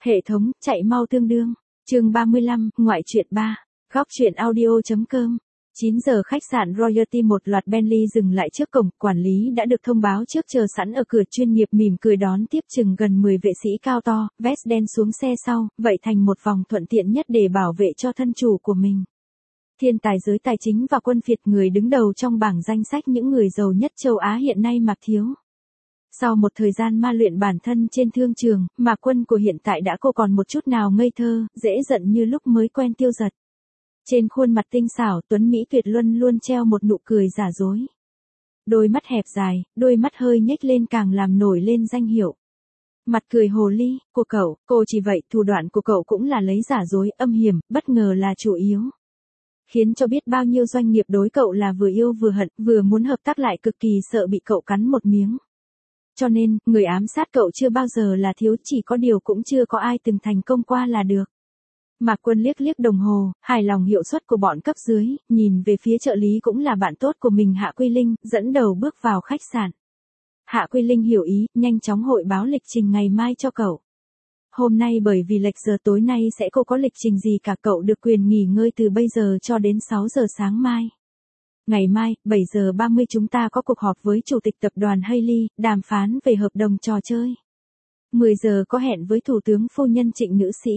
Hệ thống, chạy mau tương đương. Chương 35, ngoại truyện 3. Góc truyện audio.com. 9 giờ khách sạn Royalty, một loạt Bentley dừng lại trước cổng, quản lý đã được thông báo trước chờ sẵn ở cửa, chuyên nghiệp mỉm cười đón tiếp chừng gần 10 vệ sĩ cao to, vest đen xuống xe sau, vậy thành một vòng thuận tiện nhất để bảo vệ cho thân chủ của mình. Thiên tài giới tài chính và quân phiệt, người đứng đầu trong bảng danh sách những người giàu nhất châu Á hiện nay, Mạc Thiếu. Sau một thời gian ma luyện bản thân trên thương trường, Mạc Quân của hiện tại đã không còn một chút nào ngây thơ, dễ giận như lúc mới quen Tiêu Giật. Trên khuôn mặt tinh xảo tuấn mỹ tuyệt luân luôn treo một nụ cười giả dối. Đôi mắt hẹp dài, đôi mắt hơi nhếch lên càng làm nổi lên danh hiệu. Mặt cười hồ ly của cậu, cô chỉ vậy, thủ đoạn của cậu cũng là lấy giả dối, âm hiểm, bất ngờ là chủ yếu. Khiến cho biết bao nhiêu doanh nghiệp đối cậu là vừa yêu vừa hận, vừa muốn hợp tác lại cực kỳ sợ bị cậu cắn một miếng. Cho nên, người ám sát cậu chưa bao giờ là Thiếu, chỉ có điều cũng chưa có ai từng thành công qua là được. Mạc Quân liếc liếc đồng hồ, hài lòng hiệu suất của bọn cấp dưới, nhìn về phía trợ lý cũng là bạn tốt của mình Hạ Quy Linh, dẫn đầu bước vào khách sạn. Hạ Quy Linh hiểu ý, nhanh chóng hội báo lịch trình ngày mai cho cậu. Hôm nay bởi vì lệch giờ tối nay sẽ không có lịch trình gì cả, cậu được quyền nghỉ ngơi từ bây giờ cho đến 6 giờ sáng mai. Ngày mai, 7 giờ 30 chúng ta có cuộc họp với chủ tịch tập đoàn Hailey, đàm phán về hợp đồng trò chơi. 10 giờ có hẹn với thủ tướng phu nhân Trịnh nữ sĩ.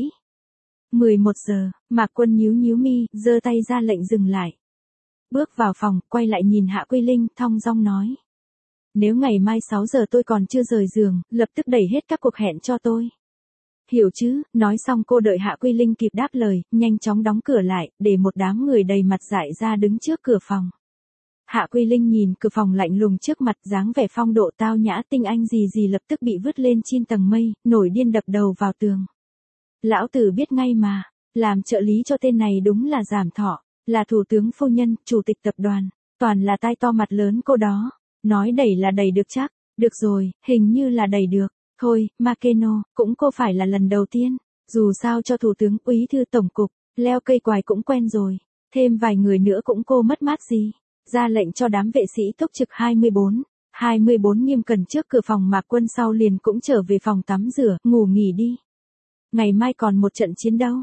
11 giờ, Mạc Quân nhíu nhíu mi, giơ tay ra lệnh dừng lại. Bước vào phòng, quay lại nhìn Hạ Quy Linh, thong dong nói. Nếu ngày mai 6 giờ tôi còn chưa rời giường, lập tức đẩy hết các cuộc hẹn cho tôi. Hiểu chứ, nói xong cô đợi Hạ Quy Linh kịp đáp lời, nhanh chóng đóng cửa lại, để một đám người đầy mặt dại ra đứng trước cửa phòng. Hạ Quy Linh nhìn cửa phòng lạnh lùng trước mặt, dáng vẻ phong độ tao nhã tinh anh gì gì lập tức bị vứt lên trên tầng mây, nổi điên đập đầu vào tường. Lão tử biết ngay mà, làm trợ lý cho tên này đúng là giảm thọ, là thủ tướng phu nhân, chủ tịch tập đoàn, toàn là tai to mặt lớn cô đó, nói đẩy là đẩy được chắc, được rồi, hình như là đẩy được, thôi, Makeno, cũng cô phải là lần đầu tiên, dù sao cho thủ tướng, úy thư tổng cục, leo cây quài cũng quen rồi, thêm vài người nữa cũng cô mất mát gì, ra lệnh cho đám vệ sĩ túc trực 24 nghiêm cẩn trước cửa phòng. Mạc Quân sau liền cũng trở về phòng tắm rửa, ngủ nghỉ đi. Ngày mai còn một trận chiến đấu.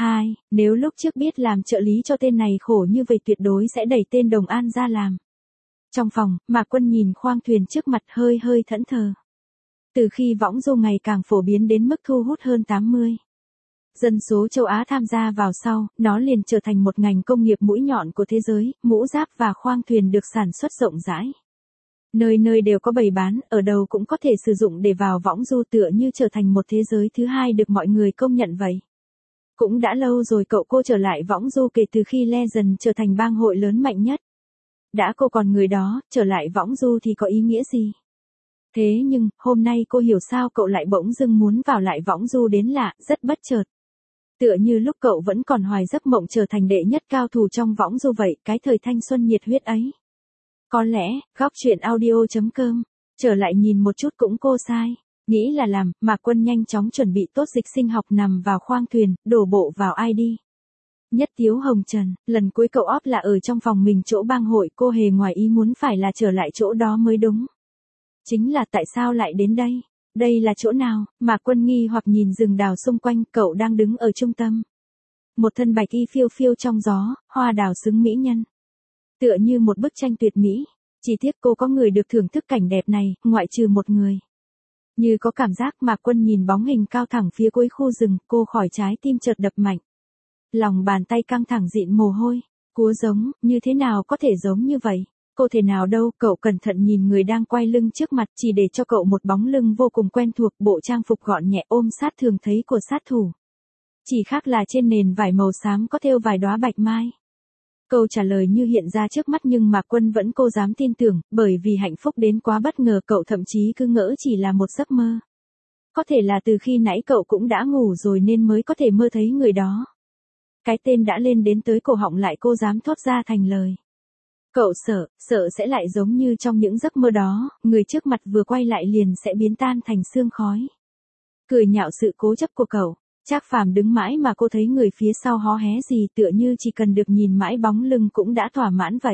Nếu lúc trước biết làm trợ lý cho tên này khổ như vậy tuyệt đối sẽ đẩy tên Đồng An ra làm. Trong phòng, Mạc Quân nhìn khoang thuyền trước mặt hơi thẫn thờ. Từ khi võng du ngày càng phổ biến đến mức thu hút hơn 80. Dân số châu Á tham gia vào sau, nó liền trở thành một ngành công nghiệp mũi nhọn của thế giới, mũ giáp và khoang thuyền được sản xuất rộng rãi. Nơi nơi đều có bày bán, ở đâu cũng có thể sử dụng để vào võng du, tựa như trở thành một thế giới thứ hai được mọi người công nhận vậy. Cũng đã lâu rồi cậu cô trở lại võng du kể từ khi Legend trở thành bang hội lớn mạnh nhất. Đã cô còn người đó, trở lại võng du thì có ý nghĩa gì? Thế nhưng, hôm nay cô hiểu sao cậu lại bỗng dưng muốn vào lại võng du đến lạ, rất bất chợt. Tựa như lúc cậu vẫn còn hoài giấc mộng trở thành đệ nhất cao thủ trong võng du vậy, cái thời thanh xuân nhiệt huyết ấy. Có lẽ, góc truyện audio.com, trở lại nhìn một chút cũng cô sai. Nghĩ là làm, Mạc Quân nhanh chóng chuẩn bị tốt dịch sinh học nằm vào khoang thuyền, đổ bộ vào ID. Nhất Tiếu Hồng Trần, lần cuối cậu óp là ở trong phòng mình chỗ bang hội, cô hề ngoài ý muốn phải là trở lại chỗ đó mới đúng. Chính là tại sao lại đến đây? Đây là chỗ nào? Mạc Quân nghi hoặc nhìn rừng đào xung quanh, cậu đang đứng ở trung tâm. Một thân bạch y phiêu phiêu trong gió, hoa đào xứng mỹ nhân. Tựa như một bức tranh tuyệt mỹ, chỉ tiếc cô có người được thưởng thức cảnh đẹp này, ngoại trừ một người. Như có cảm giác, Mạc Quân nhìn bóng hình cao thẳng phía cuối khu rừng, cô khỏi trái tim chợt đập mạnh. Lòng bàn tay căng thẳng dịn mồ hôi, cúa giống, như thế nào có thể giống như vậy? Cô thể nào đâu, cậu cẩn thận nhìn người đang quay lưng trước mặt, chỉ để cho cậu một bóng lưng vô cùng quen thuộc, bộ trang phục gọn nhẹ ôm sát thường thấy của sát thủ. Chỉ khác là trên nền vải màu xám có thêu vài đóa bạch mai. Câu trả lời như hiện ra trước mắt nhưng Mạc Quân vẫn cô dám tin tưởng, bởi vì hạnh phúc đến quá bất ngờ cậu thậm chí cứ ngỡ chỉ là một giấc mơ. Có thể là từ khi nãy cậu cũng đã ngủ rồi nên mới có thể mơ thấy người đó. Cái tên đã lên đến tới cổ họng lại cô dám thốt ra thành lời. Cậu sợ sẽ lại giống như trong những giấc mơ đó, người trước mặt vừa quay lại liền sẽ biến tan thành sương khói. Cười nhạo sự cố chấp của cậu. Trác Phàm đứng mãi mà cô thấy người phía sau hó hé gì, tựa như chỉ cần được nhìn mãi bóng lưng cũng đã thỏa mãn vậy.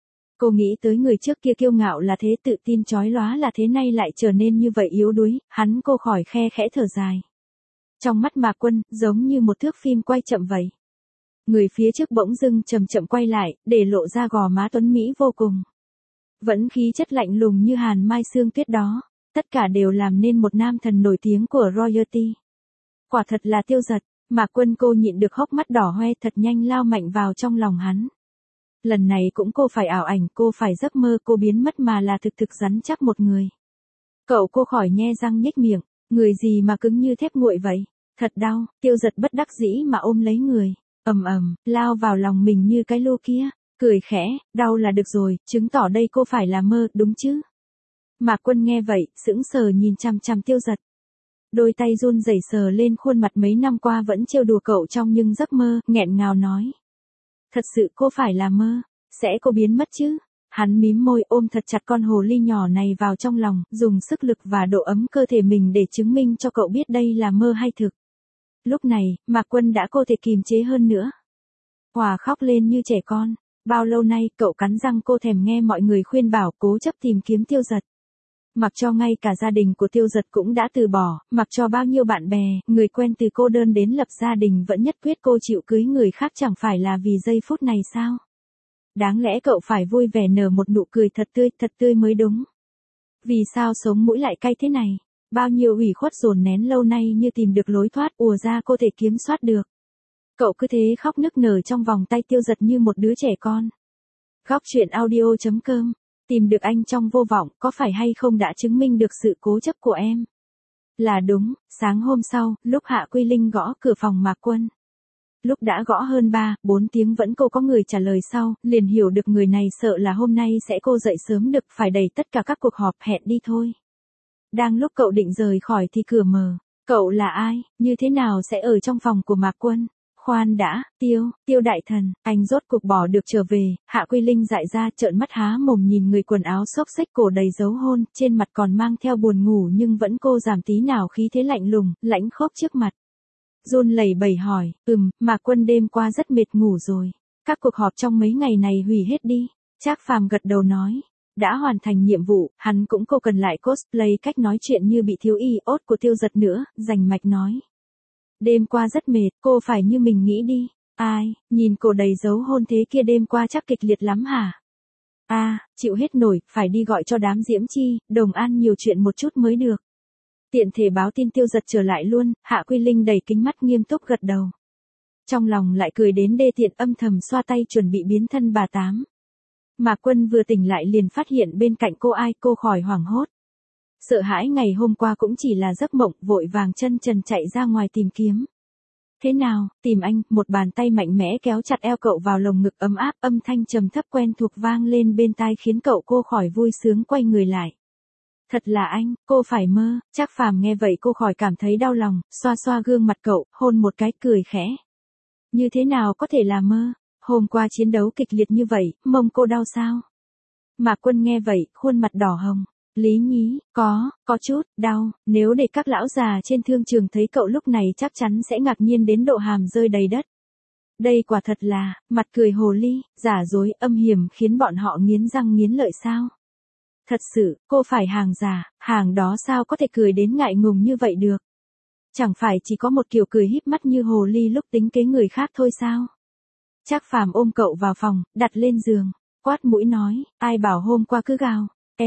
Cô nghĩ tới người trước kia kiêu ngạo là thế, tự tin chói lóa là thế, nay lại trở nên như vậy yếu đuối, cô khỏi khe khẽ thở dài. Trong mắt Mạc Quân, giống như một thước phim quay chậm vậy. Người phía trước bỗng dưng chậm chậm quay lại, để lộ ra gò má tuấn mỹ vô cùng. Vẫn khí chất lạnh lùng như hàn mai sương tuyết đó, tất cả đều làm nên một nam thần nổi tiếng của royalty. Quả thật là Tiêu Dật, Mạc Quân cô nhịn được hốc mắt đỏ hoe thật nhanh lao mạnh vào trong lòng hắn. Lần này cũng cô phải ảo ảnh, cô phải giấc mơ cô biến mất mà là thực thực rắn chắc một người. Cậu cô khỏi nhe răng nhếch miệng, người gì mà cứng như thép nguội vậy, thật đau, Tiêu Dật bất đắc dĩ mà ôm lấy người, lao vào lòng mình như cái lô kia, cười khẽ, đau là được rồi, chứng tỏ đây cô phải là mơ, đúng chứ? Mạc Quân nghe vậy, sững sờ nhìn chằm chằm Tiêu Dật. Đôi tay run rẩy sờ lên khuôn mặt mấy năm qua vẫn trêu đùa cậu trong nhưng giấc mơ, nghẹn ngào nói. Thật sự cô phải là mơ, sẽ cô biến mất chứ? Hắn mím môi ôm thật chặt con hồ ly nhỏ này vào trong lòng, dùng sức lực và độ ấm cơ thể mình để chứng minh cho cậu biết đây là mơ hay thực. Lúc này, Mạc Quân đã cô thể kìm chế hơn nữa. Hòa khóc lên như trẻ con, bao lâu nay cậu cắn răng cô thèm nghe mọi người khuyên bảo cố chấp tìm kiếm Tiêu Dật. Mặc cho ngay cả gia đình của Tiêu Dật cũng đã từ bỏ, mặc cho bao nhiêu bạn bè, người quen từ cô đơn đến lập gia đình vẫn nhất quyết cô chịu cưới người khác chẳng phải là vì giây phút này sao? Đáng lẽ cậu phải vui vẻ nở một nụ cười thật tươi mới đúng. Vì sao sống mũi lại cay thế này? Bao nhiêu ủy khuất dồn nén lâu nay như tìm được lối thoát ùa ra cô thể kiểm soát được. Cậu cứ thế khóc nức nở trong vòng tay Tiêu Dật như một đứa trẻ con. Góc truyện audio.com. Tìm được anh trong vô vọng có phải hay không đã chứng minh được sự cố chấp của em? Là đúng, sáng hôm sau, lúc Hạ Quy Linh gõ cửa phòng Mạc Quân. Lúc đã gõ hơn 3-4 tiếng vẫn cô có người trả lời sau, liền hiểu được người này sợ là hôm nay sẽ cô dậy sớm được phải đẩy tất cả các cuộc họp hẹn đi thôi. Đang lúc cậu định rời khỏi thì cửa mở. Cậu là ai, như thế nào sẽ ở trong phòng của Mạc Quân? Khoan đã, Tiêu đại thần, anh rốt cuộc bỏ được trở về. Hạ Quy Linh dại ra trợn mắt há mồm nhìn người quần áo xốc xếch cổ đầy dấu hôn, trên mặt còn mang theo buồn ngủ nhưng vẫn cô giảm tí nào khí thế lạnh lùng, lãnh khốc trước mặt. Run lẩy bẩy hỏi, Mạc Quân đêm qua rất mệt ngủ rồi. Các cuộc họp trong mấy ngày này hủy hết đi. Trác Phàm gật đầu nói. Đã hoàn thành nhiệm vụ, hắn cũng cô cần lại cosplay cách nói chuyện như bị thiếu iốt của Tiêu Dật nữa, rành mạch nói. Đêm qua rất mệt, cô phải như mình nghĩ đi. Ai, nhìn cô đầy dấu hôn thế kia đêm qua chắc kịch liệt lắm hả? Chịu hết nổi, phải đi gọi cho đám Diễm Chi, Đồng An nhiều chuyện một chút mới được. Tiện thể báo tin Tiêu Dật trở lại luôn, Hạ Quy Linh đầy kính mắt nghiêm túc gật đầu. Trong lòng lại cười đến đê tiện âm thầm xoa tay chuẩn bị biến thân bà Tám. Mạc Quân vừa tỉnh lại liền phát hiện bên cạnh cô khỏi hoảng hốt. Sợ hãi ngày hôm qua cũng chỉ là giấc mộng, vội vàng chân trần chạy ra ngoài tìm kiếm. Thế nào, tìm anh, một bàn tay mạnh mẽ kéo chặt eo cậu vào lồng ngực ấm áp, âm thanh trầm thấp quen thuộc vang lên bên tai khiến cô khỏi vui sướng quay người lại. Thật là anh, cô phải mơ. Trác Phàm nghe vậy cô khỏi cảm thấy đau lòng, xoa xoa gương mặt cậu, hôn một cái cười khẽ. Như thế nào có thể là mơ? Hôm qua chiến đấu kịch liệt như vậy, mông cô đau sao? Mạc Quân nghe vậy, khuôn mặt đỏ hồng. Lý nhí, có chút, đau, nếu để các lão già trên thương trường thấy cậu lúc này chắc chắn sẽ ngạc nhiên đến độ hàm rơi đầy đất. Đây quả thật là, mặt cười hồ ly, giả dối, âm hiểm khiến bọn họ nghiến răng nghiến lợi sao? Thật sự, cô phải hàng giả, hàng đó sao có thể cười đến ngại ngùng như vậy được? Chẳng phải chỉ có một kiểu cười híp mắt như hồ ly lúc tính kế người khác thôi sao? Trác Phàm ôm cậu vào phòng, đặt lên giường, quát mũi nói, ai bảo hôm qua cứ gào.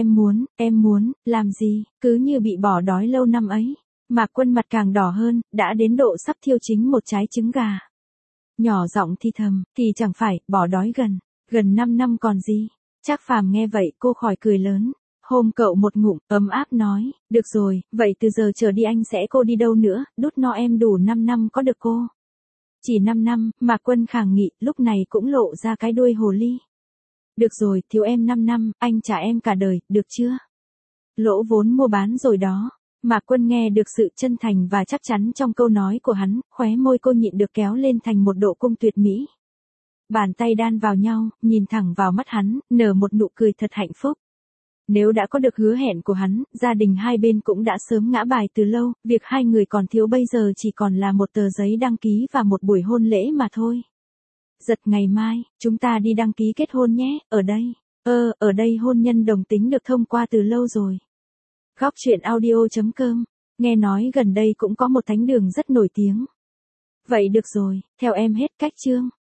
Em muốn, làm gì, cứ như bị bỏ đói lâu năm ấy. Mạc Quân mặt càng đỏ hơn, đã đến độ sắp thiêu chính một trái trứng gà. Nhỏ giọng thì thầm, thì chẳng phải, bỏ đói gần 5 năm còn gì. Trác Phàm nghe vậy cô khỏi cười lớn. Hôm cậu một ngụm, ấm áp nói, được rồi, vậy từ giờ trở đi anh sẽ cô đi đâu nữa, đút no em đủ 5 năm có được cô. Chỉ 5 năm, Mạc Quân khàng nghị, lúc này cũng lộ ra cái đuôi hồ ly. Được rồi, thiếu em 5 năm, anh trả em cả đời, được chưa? Lỗ vốn mua bán rồi đó. Mạc Quân nghe được sự chân thành và chắc chắn trong câu nói của hắn, khóe môi cô nhịn được kéo lên thành một độ cung tuyệt mỹ. Bàn tay đan vào nhau, nhìn thẳng vào mắt hắn, nở một nụ cười thật hạnh phúc. Nếu đã có được hứa hẹn của hắn, gia đình hai bên cũng đã sớm ngã bài từ lâu, việc hai người còn thiếu bây giờ chỉ còn là một tờ giấy đăng ký và một buổi hôn lễ mà thôi. Giật ngày mai, chúng ta đi đăng ký kết hôn nhé, ở đây. Ở đây hôn nhân đồng tính được thông qua từ lâu rồi. Góc truyện audio.com Nghe nói gần đây cũng có một thánh đường rất nổi tiếng. Vậy được rồi, theo em hết cách chương.